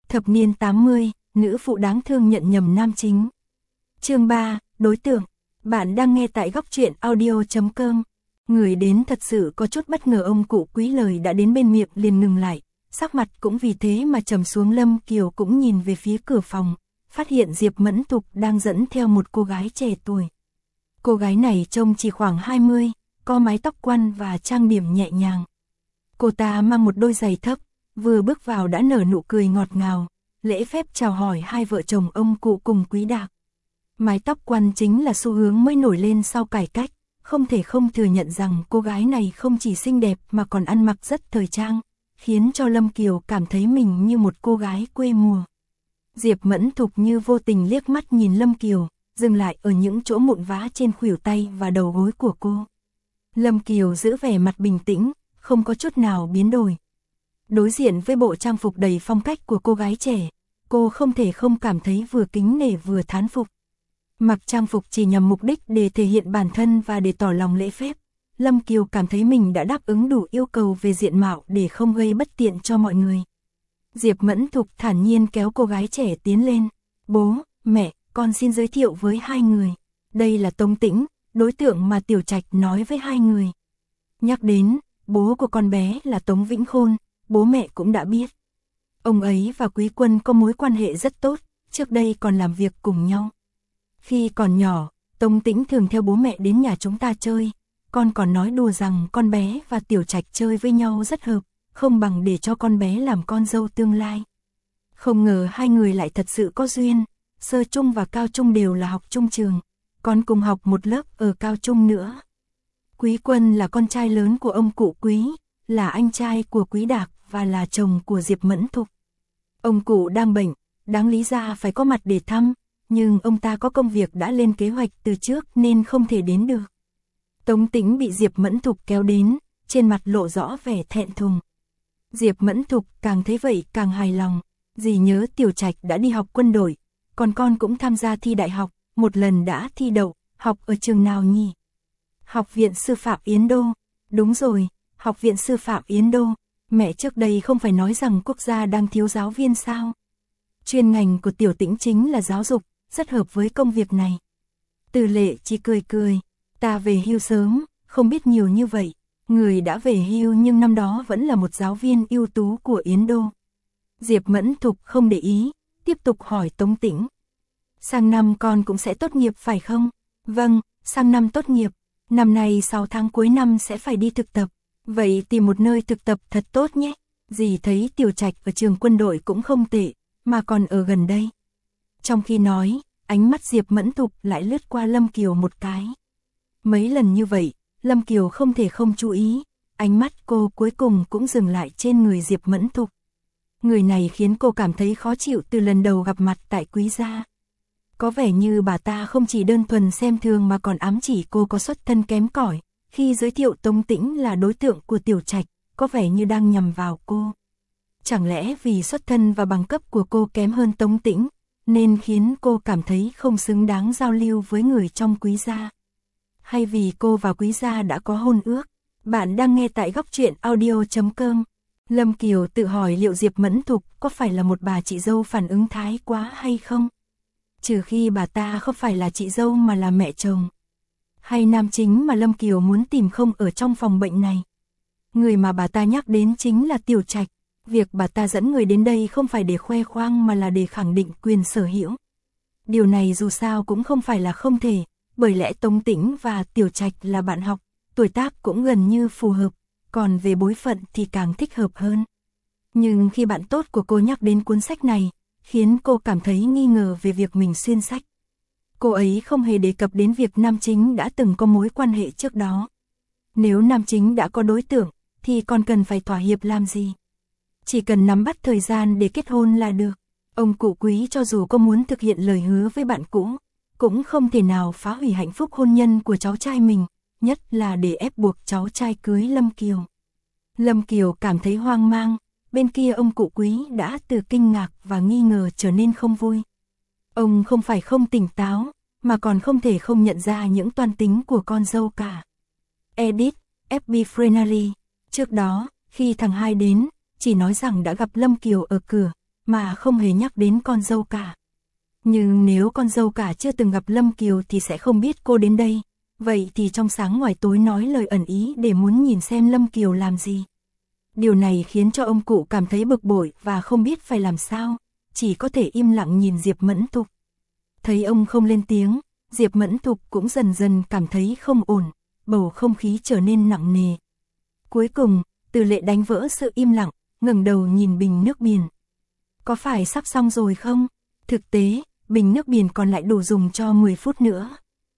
Thập niên 80, nữ phụ đáng thương nhận nhầm nam chính. Chương 3, đối tượng. Bạn đang nghe tại góc truyện audio.com. Người đến thật sự có chút bất ngờ, ông cụ Quý lời đã đến bên miệng liền ngừng lại, sắc mặt cũng vì thế mà trầm xuống. Lâm Kiều cũng nhìn về phía cửa phòng, phát hiện Diệp Mẫn Thục đang dẫn theo một cô gái trẻ tuổi. Cô gái này trông chỉ khoảng 20, có mái tóc quăn và trang điểm nhẹ nhàng. Cô ta mang một đôi giày thấp, vừa bước vào đã nở nụ cười ngọt ngào, lễ phép chào hỏi hai vợ chồng ông cụ cùng Quý Đạc. Mái tóc quăn chính là xu hướng mới nổi lên sau cải cách, không thể không thừa nhận rằng cô gái này không chỉ xinh đẹp mà còn ăn mặc rất thời trang, khiến cho Lâm Kiều cảm thấy mình như một cô gái quê mùa. Diệp Mẫn Thục như vô tình liếc mắt nhìn Lâm Kiều, dừng lại ở những chỗ mụn vá trên khuỷu tay và đầu gối của cô. Lâm Kiều giữ vẻ mặt bình tĩnh, không có chút nào biến đổi. Đối diện với bộ trang phục đầy phong cách của cô gái trẻ, cô không thể không cảm thấy vừa kính nể vừa thán phục. Mặc trang phục chỉ nhằm mục đích để thể hiện bản thân và để tỏ lòng lễ phép, Lâm Kiều cảm thấy mình đã đáp ứng đủ yêu cầu về diện mạo để không gây bất tiện cho mọi người. Diệp Mẫn Thục thản nhiên kéo cô gái trẻ tiến lên. Bố, mẹ, con xin giới thiệu với hai người. Đây là Tống Tĩnh, đối tượng mà Tiểu Trạch nói với hai người. Nhắc đến, bố của con bé là Tống Vĩnh Khôn, bố mẹ cũng đã biết. Ông ấy và Quý Quân có mối quan hệ rất tốt, trước đây còn làm việc cùng nhau. Khi còn nhỏ, Tống Tĩnh thường theo bố mẹ đến nhà chúng ta chơi, con còn nói đùa rằng con bé và Tiểu Trạch chơi với nhau rất hợp, không bằng để cho con bé làm con dâu tương lai. Không ngờ hai người lại thật sự có duyên, sơ trung và cao trung đều là học chung trường, còn cùng học một lớp ở cao trung nữa. Quý Quân là con trai lớn của ông cụ Quý, là anh trai của Quý Đạc và là chồng của Diệp Mẫn Thục. Ông cụ đang bệnh, đáng lý ra phải có mặt để thăm, nhưng ông ta có công việc đã lên kế hoạch từ trước nên không thể đến được. Tống Tĩnh bị Diệp Mẫn Thục kéo đến, trên mặt lộ rõ vẻ thẹn thùng. Diệp Mẫn Thục càng thấy vậy càng hài lòng, dì nhớ Tiểu Trạch đã đi học quân đội, còn con cũng tham gia thi đại học, một lần đã thi đậu, học ở trường nào nhỉ? Học viện Sư phạm Yến Đô. Đúng rồi, Học viện Sư phạm Yến Đô. Mẹ trước đây không phải nói rằng quốc gia đang thiếu giáo viên sao? Chuyên ngành của Tiểu Tĩnh chính là giáo dục, rất hợp với công việc này. Từ Lệ chỉ cười cười, ta về hưu sớm, không biết nhiều như vậy. Người đã về hưu nhưng năm đó vẫn là một giáo viên ưu tú của Yến Đô. Diệp Mẫn Thục không để ý, tiếp tục hỏi Tống Tĩnh. Sang năm con cũng sẽ tốt nghiệp phải không? Vâng, sang năm tốt nghiệp. Năm nay 6 tháng cuối năm sẽ phải đi thực tập. Vậy tìm một nơi thực tập thật tốt nhé. Dì thấy Tiểu Trạch ở trường quân đội cũng không tệ, mà còn ở gần đây. Trong khi nói, ánh mắt Diệp Mẫn Thục lại lướt qua Lâm Kiều một cái. Mấy lần như vậy, Lâm Kiều không thể không chú ý, ánh mắt cô cuối cùng cũng dừng lại trên người Diệp Mẫn Thục. Người này khiến cô cảm thấy khó chịu từ lần đầu gặp mặt tại Quý gia. Có vẻ như bà ta không chỉ đơn thuần xem thường mà còn ám chỉ cô có xuất thân kém cỏi. Khi giới thiệu Tống Tĩnh là đối tượng của Tiểu Trạch, có vẻ như đang nhằm vào cô. Chẳng lẽ vì xuất thân và bằng cấp của cô kém hơn Tống Tĩnh, nên khiến cô cảm thấy không xứng đáng giao lưu với người trong Quý gia? Hay vì cô và Quý gia đã có hôn ước? Bạn đang nghe tại góc truyện audio.com. Lâm Kiều tự hỏi liệu Diệp Mẫn Thục có phải là một bà chị dâu phản ứng thái quá hay không? Trừ khi bà ta không phải là chị dâu mà là mẹ chồng. Hay nam chính mà Lâm Kiều muốn tìm không ở trong phòng bệnh này. Người mà bà ta nhắc đến chính là Tiểu Trạch. Việc bà ta dẫn người đến đây không phải để khoe khoang mà là để khẳng định quyền sở hữu. Điều này dù sao cũng không phải là không thể, bởi lẽ Tống Tĩnh và Tiểu Trạch là bạn học, tuổi tác cũng gần như phù hợp, còn về bối phận thì càng thích hợp hơn. Nhưng khi bạn tốt của cô nhắc đến cuốn sách này, khiến cô cảm thấy nghi ngờ về việc mình xuyên sách. Cô ấy không hề đề cập đến việc nam chính đã từng có mối quan hệ trước đó. Nếu nam chính đã có đối tượng, thì còn cần phải thỏa hiệp làm gì? Chỉ cần nắm bắt thời gian để kết hôn là được. Ông cụ Quý cho dù có muốn thực hiện lời hứa với bạn cũ, cũng không thể nào phá hủy hạnh phúc hôn nhân của cháu trai mình, nhất là để ép buộc cháu trai cưới Lâm Kiều. Lâm Kiều cảm thấy hoang mang, bên kia ông cụ Quý đã từ kinh ngạc và nghi ngờ trở nên không vui. Ông không phải không tỉnh táo, mà còn không thể không nhận ra những toan tính của con dâu cả. Edit, FB Friendly. Trước đó, khi thằng hai đến, chỉ nói rằng đã gặp Lâm Kiều ở cửa, mà không hề nhắc đến con dâu cả. Nhưng nếu con dâu cả chưa từng gặp Lâm Kiều thì sẽ không biết cô đến đây, vậy thì trong sáng ngoài tối nói lời ẩn ý để muốn nhìn xem Lâm Kiều làm gì. Điều này khiến cho ông cụ cảm thấy bực bội và không biết phải làm sao, chỉ có thể im lặng nhìn Diệp Mẫn Thục. Thấy ông không lên tiếng, Diệp Mẫn Thục cũng dần dần cảm thấy không ổn, bầu không khí trở nên nặng nề. Cuối cùng, Từ Lệ đánh vỡ sự im lặng, ngẩng đầu nhìn bình nước biển. Có phải sắp xong rồi không? Thực tế, bình nước biển còn lại đủ dùng cho 10 phút nữa.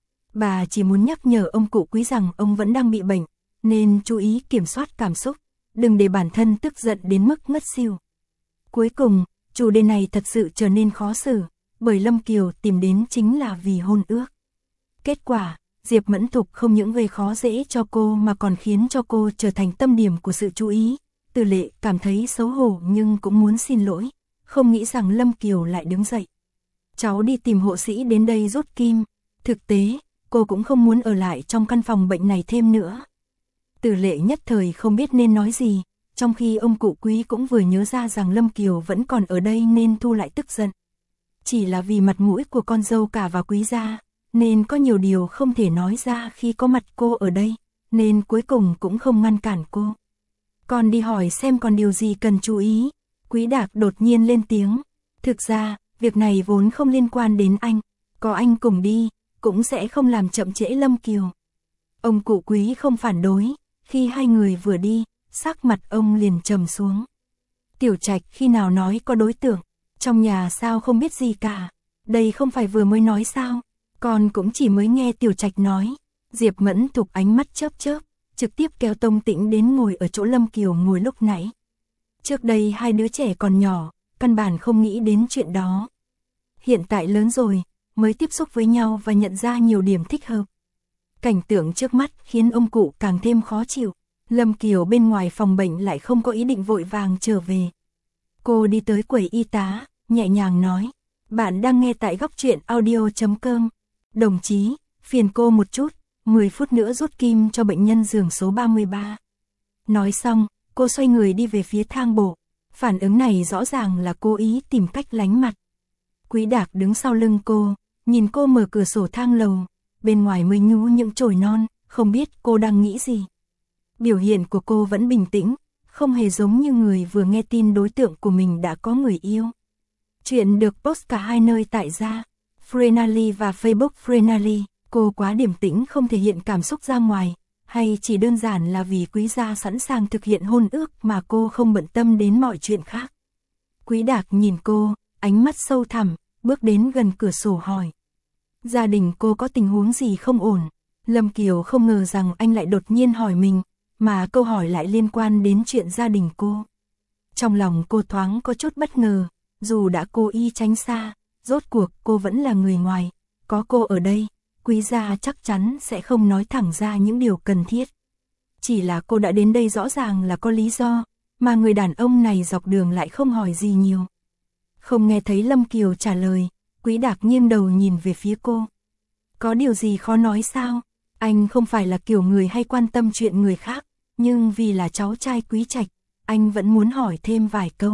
Bà chỉ muốn nhắc nhở ông cụ Quý rằng ông vẫn đang bị bệnh, nên chú ý kiểm soát cảm xúc, đừng để bản thân tức giận đến mức ngất xỉu. Cuối cùng, chủ đề này thật sự trở nên khó xử, bởi Lâm Kiều tìm đến chính là vì hôn ước. Kết quả, Diệp Mẫn Thục không những gây khó dễ cho cô mà còn khiến cho cô trở thành tâm điểm của sự chú ý. Từ Lệ cảm thấy xấu hổ nhưng cũng muốn xin lỗi, không nghĩ rằng Lâm Kiều lại đứng dậy. Cháu đi tìm hộ sĩ đến đây rút kim. Thực tế, cô cũng không muốn ở lại trong căn phòng bệnh này thêm nữa. Từ Lệ nhất thời không biết nên nói gì, trong khi ông cụ Quý cũng vừa nhớ ra rằng Lâm Kiều vẫn còn ở đây nên thu lại tức giận. Chỉ là vì mặt mũi của con dâu cả và Quý gia, nên có nhiều điều không thể nói ra khi có mặt cô ở đây, nên cuối cùng cũng không ngăn cản cô. Con đi hỏi xem còn điều gì cần chú ý. Quý Đạc đột nhiên lên tiếng. Thực ra, việc này vốn không liên quan đến anh, có anh cùng đi, cũng sẽ không làm chậm trễ Lâm Kiều. Ông cụ Quý không phản đối, khi hai người vừa đi, sắc mặt ông liền trầm xuống. Tiểu Trạch khi nào nói có đối tượng, trong nhà sao không biết gì cả, đây không phải vừa mới nói sao, con cũng chỉ mới nghe Tiểu Trạch nói. Diệp Mẫn Thục ánh mắt chớp chớp, trực tiếp kéo Tông Tĩnh đến ngồi ở chỗ Lâm Kiều ngồi lúc nãy. Trước đây hai đứa trẻ còn nhỏ, căn bản không nghĩ đến chuyện đó. Hiện tại lớn rồi, mới tiếp xúc với nhau và nhận ra nhiều điểm thích hợp. Cảnh tượng trước mắt khiến ông cụ càng thêm khó chịu. Lâm Kiều bên ngoài phòng bệnh lại không có ý định vội vàng trở về. Cô đi tới quầy y tá, nhẹ nhàng nói. Bạn đang nghe tại Góc Truyện Audio.com. Đồng chí, phiền cô một chút, 10 phút nữa rút kim cho bệnh nhân giường số 33. Nói xong, cô xoay người đi về phía thang bộ. Phản ứng này rõ ràng là cố ý tìm cách lánh mặt. Quý Đạc đứng sau lưng cô, nhìn cô mở cửa sổ thang lầu, bên ngoài mới nhú những chồi non, không biết cô đang nghĩ gì. Biểu hiện của cô vẫn bình tĩnh, không hề giống như người vừa nghe tin đối tượng của mình đã có người yêu. Chuyện được post cả hai nơi tại gia, Frenally và Facebook Frenally. Cô quá điềm tĩnh không thể hiện cảm xúc ra ngoài, hay chỉ đơn giản là vì Quý gia sẵn sàng thực hiện hôn ước mà cô không bận tâm đến mọi chuyện khác. Quý Đạc nhìn cô, ánh mắt sâu thẳm, bước đến gần cửa sổ hỏi. Gia đình cô có tình huống gì không ổn? Lâm Kiều không ngờ rằng anh lại đột nhiên hỏi mình, mà câu hỏi lại liên quan đến chuyện gia đình cô. Trong lòng cô thoáng có chút bất ngờ, dù đã cố ý tránh xa, rốt cuộc cô vẫn là người ngoài, có cô ở đây, Quý gia chắc chắn sẽ không nói thẳng ra những điều cần thiết. Chỉ là cô đã đến đây rõ ràng là có lý do, mà người đàn ông này dọc đường lại không hỏi gì nhiều. Không nghe thấy Lâm Kiều trả lời, Quý Đạc nghiêng đầu nhìn về phía cô. Có điều gì khó nói sao? Anh không phải là kiểu người hay quan tâm chuyện người khác, nhưng vì là cháu trai Quý Trạch, anh vẫn muốn hỏi thêm vài câu.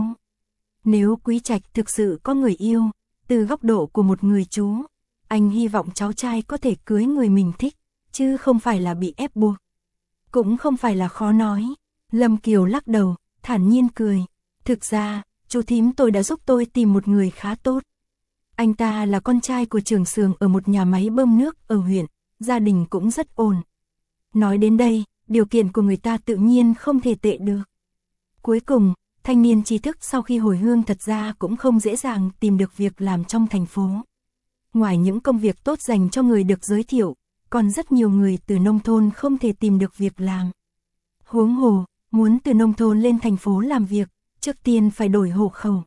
Nếu Quý Trạch thực sự có người yêu, từ góc độ của một người chú, anh hy vọng cháu trai có thể cưới người mình thích, chứ không phải là bị ép buộc. Cũng không phải là khó nói. Lâm Kiều lắc đầu, thản nhiên cười. Thực ra, chú thím tôi đã giúp tôi tìm một người khá tốt. Anh ta là con trai của trưởng xưởng ở một nhà máy bơm nước ở huyện, gia đình cũng rất ổn. Nói đến đây, điều kiện của người ta tự nhiên không thể tệ được. Cuối cùng, thanh niên trí thức sau khi hồi hương thật ra cũng không dễ dàng tìm được việc làm trong thành phố. Ngoài những công việc tốt dành cho người được giới thiệu, còn rất nhiều người từ nông thôn không thể tìm được việc làm. Huống hồ, muốn từ nông thôn lên thành phố làm việc, trước tiên phải đổi hộ khẩu.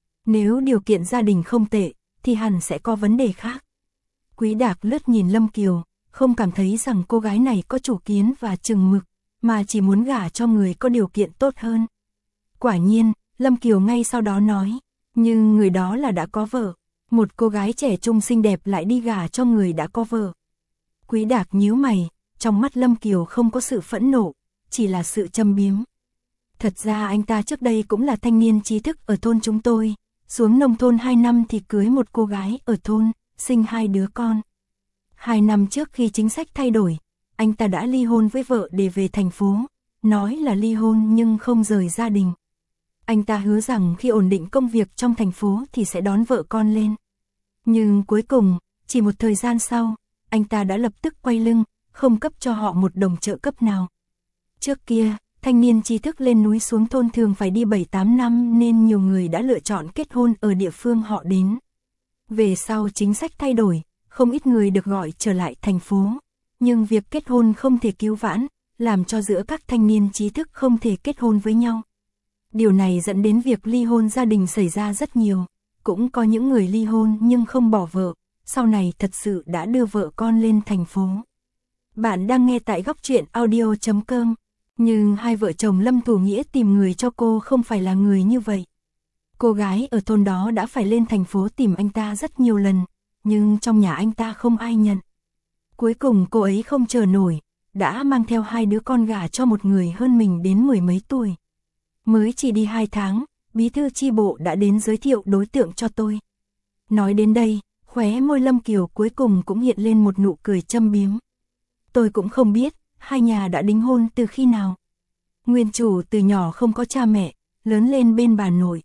Nếu điều kiện gia đình không tệ, thì hẳn sẽ có vấn đề khác. Quý Đạc lướt nhìn Lâm Kiều, không cảm thấy rằng cô gái này có chủ kiến và chừng mực, mà chỉ muốn gả cho người có điều kiện tốt hơn. Quả nhiên, Lâm Kiều ngay sau đó nói, nhưng người đó là đã có vợ. Một cô gái trẻ trung xinh đẹp lại đi gả cho người đã có vợ. Quý Đạc nhíu mày, trong mắt Lâm Kiều không có sự phẫn nộ, chỉ là sự châm biếm. Thật ra anh ta trước đây cũng là thanh niên trí thức ở thôn chúng tôi, xuống nông thôn 2 năm thì cưới một cô gái ở thôn, sinh 2 đứa con. 2 năm trước khi chính sách thay đổi, anh ta đã ly hôn với vợ để về thành phố, nói là ly hôn nhưng không rời gia đình. Anh ta hứa rằng khi ổn định công việc trong thành phố thì sẽ đón vợ con lên. Nhưng cuối cùng, chỉ một thời gian sau, anh ta đã lập tức quay lưng, không cấp cho họ một đồng trợ cấp nào. Trước kia, thanh niên trí thức lên núi xuống thôn thường phải đi 7-8 năm nên nhiều người đã lựa chọn kết hôn ở địa phương họ đến. Về sau chính sách thay đổi, không ít người được gọi trở lại thành phố. Nhưng việc kết hôn không thể cứu vãn, làm cho giữa các thanh niên trí thức không thể kết hôn với nhau. Điều này dẫn đến việc ly hôn gia đình xảy ra rất nhiều. Cũng có những người ly hôn nhưng không bỏ vợ, sau này thật sự đã đưa vợ con lên thành phố. Bạn đang nghe tại Góc Truyện Audio.com. Nhưng hai vợ chồng Lâm Thủ Nghĩa tìm người cho cô không phải là người như vậy. Cô gái ở thôn đó đã phải lên thành phố tìm anh ta rất nhiều lần, nhưng trong nhà anh ta không ai nhận. Cuối cùng cô ấy không chờ nổi, đã mang theo 2 đứa con gả cho một người hơn mình đến 10 mấy tuổi. Mới chỉ đi 2 tháng, bí thư chi bộ đã đến giới thiệu đối tượng cho tôi. Nói đến đây, khóe môi Lâm Kiều cuối cùng cũng hiện lên một nụ cười châm biếm. Tôi cũng không biết, hai nhà đã đính hôn từ khi nào. Nguyên chủ từ nhỏ không có cha mẹ, lớn lên bên bà nội.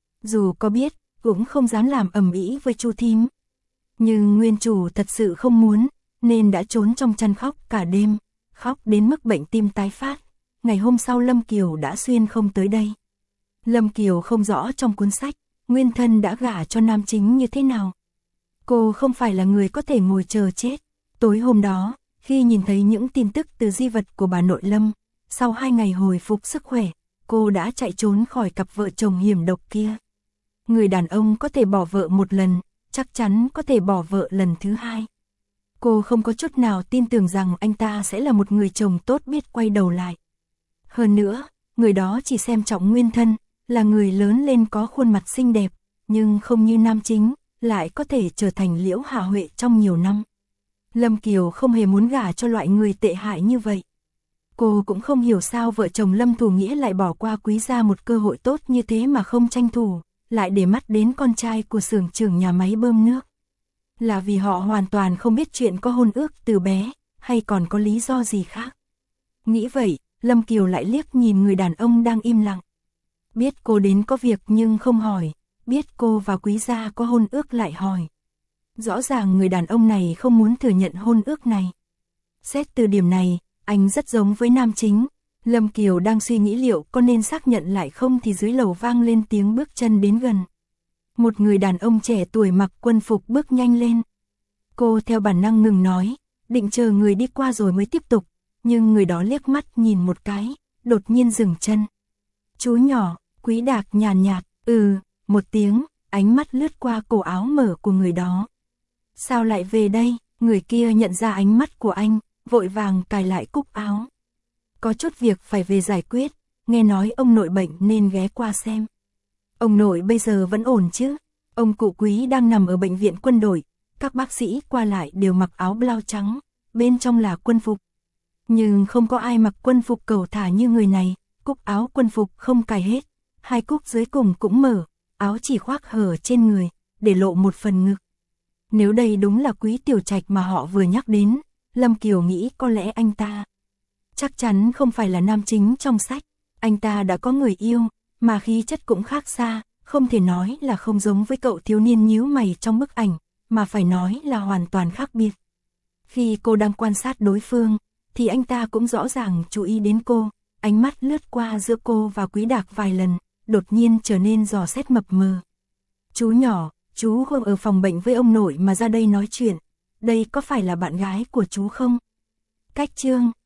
Dù có biết, cũng không dám làm ầm ĩ với Chu thím. Nhưng nguyên chủ thật sự không muốn, nên đã trốn trong chăn khóc cả đêm, khóc đến mức bệnh tim tái phát. Ngày hôm sau Lâm Kiều đã xuyên không tới đây. Lâm Kiều không rõ trong cuốn sách, nguyên thân đã gả cho nam chính như thế nào. Cô không phải là người có thể ngồi chờ chết. Tối hôm đó, khi nhìn thấy những tin tức từ di vật của bà nội Lâm, sau 2 ngày hồi phục sức khỏe, cô đã chạy trốn khỏi cặp vợ chồng hiểm độc kia. Người đàn ông có thể bỏ vợ một lần, chắc chắn có thể bỏ vợ lần thứ 2. Cô không có chút nào tin tưởng rằng anh ta sẽ là một người chồng tốt biết quay đầu lại. Hơn nữa, người đó chỉ xem trọng nguyên thân, là người lớn lên có khuôn mặt xinh đẹp, nhưng không như nam chính, lại có thể trở thành Liễu Hà Huệ trong nhiều năm. Lâm Kiều không hề muốn gả cho loại người tệ hại như vậy. Cô cũng không hiểu sao vợ chồng Lâm Thủ Nghĩa lại bỏ qua Quý gia một cơ hội tốt như thế mà không tranh thủ, lại để mắt đến con trai của xưởng trưởng nhà máy bơm nước. Là vì họ hoàn toàn không biết chuyện có hôn ước từ bé, hay còn có lý do gì khác. Nghĩ vậy, Lâm Kiều lại liếc nhìn người đàn ông đang im lặng. Biết cô đến có việc nhưng không hỏi, biết cô và Quý gia có hôn ước lại hỏi. Rõ ràng người đàn ông này không muốn thừa nhận hôn ước này. Xét từ điểm này, anh rất giống với nam chính. Lâm Kiều đang suy nghĩ liệu có nên xác nhận lại không thì dưới lầu vang lên tiếng bước chân đến gần. Một người đàn ông trẻ tuổi mặc quân phục bước nhanh lên. Cô theo bản năng ngừng nói, định chờ người đi qua rồi mới tiếp tục, nhưng người đó liếc mắt nhìn một cái, đột nhiên dừng chân. Chú nhỏ, Quý Đạc nhàn nhạt, một tiếng, ánh mắt lướt qua cổ áo mở của người đó. Sao lại về đây? Người kia nhận ra ánh mắt của anh, vội vàng cài lại cúc áo. Có chút việc phải về giải quyết, nghe nói ông nội bệnh nên ghé qua xem. Ông nội bây giờ vẫn ổn chứ? Ông cụ Quý đang nằm ở bệnh viện quân đội, các bác sĩ qua lại đều mặc áo blau trắng, bên trong là quân phục. Nhưng không có ai mặc quân phục cầu thả như người này, cúc áo quân phục không cài hết, 2 cúc dưới cùng cũng mở, áo chỉ khoác hở trên người, để lộ một phần ngực. Nếu đây đúng là Quý Tiểu Trạch mà họ vừa nhắc đến, Lâm Kiều nghĩ có lẽ anh ta chắc chắn không phải là nam chính trong sách. Anh ta đã có người yêu, mà khí chất cũng khác xa, không thể nói là không giống với cậu thiếu niên nhíu mày trong bức ảnh, mà phải nói là hoàn toàn khác biệt. Khi cô đang quan sát đối phương, thì anh ta cũng rõ ràng chú ý đến cô, ánh mắt lướt qua giữa cô và Quý Đạc vài lần, đột nhiên trở nên dò xét mập mờ. Chú nhỏ, chú không ở phòng bệnh với ông nội mà ra đây nói chuyện, đây có phải là bạn gái của chú không? Cách chương